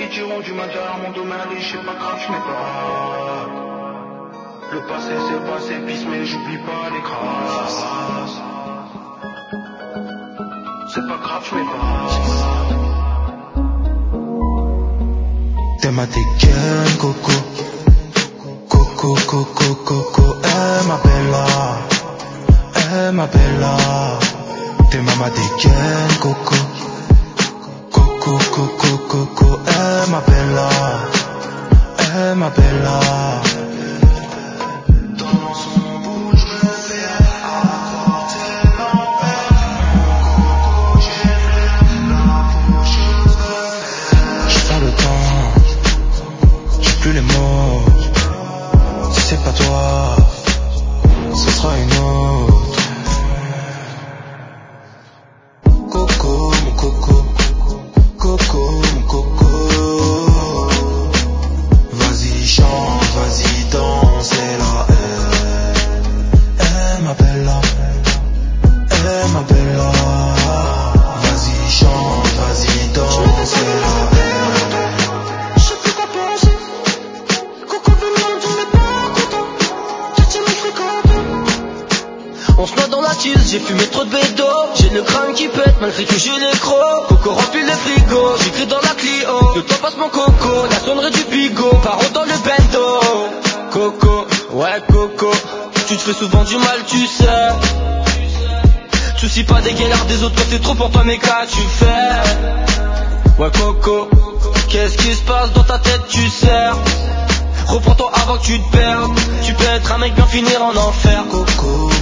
Ils diront du mal à mon domaine et je sais pas grave, je mets pas. Le passé c'est le passé, pisse mais j'oublie pas les grâces. C'est pas grave, je mets pas. T'es ma dégaine, coco. Coco, coco, coco, ma bella. Ma bella. T'es ma dégaine, coco. Coco, coco, coco, ma bella. Ma bella. Dans son bouche, je me fais apporter l'enfer. Mon coco, j'ai la faucheuse de fer. J'ai pas le temps, j'ai plus les mots. Si c'est pas toi, ce sera une autre. Coco, mon coco. Coco, mon coco. Vas-y chante, vas-y danse, c'est la ma bella. Ma bella. Vas-y chante, vas-y danse, c'est la Je sais plus quoi penser. Coco venant, tu n'es pas content. Quartier mal fréquenté. On se noie dans la tise, j'ai fumé trop de bédo. J'ai le crâne qui pète malgré que j'ai les crocs. Coco remplit le frigo, j'écris dans la Clio. Le temps passe mon coco, la sonnerie du bigot. Paro dans le bento. Coco, ouais coco. Tu te fais souvent du mal, tu sais. Tu soucies pas des galères des autres, quand c'est trop pour toi, mais qu'as-tu fait? Ouais coco, qu'est-ce qui se passe dans ta tête, tu sais? Reprends-toi avant que tu te perdes. Tu peux être un mec bien finir en enfer. Coco.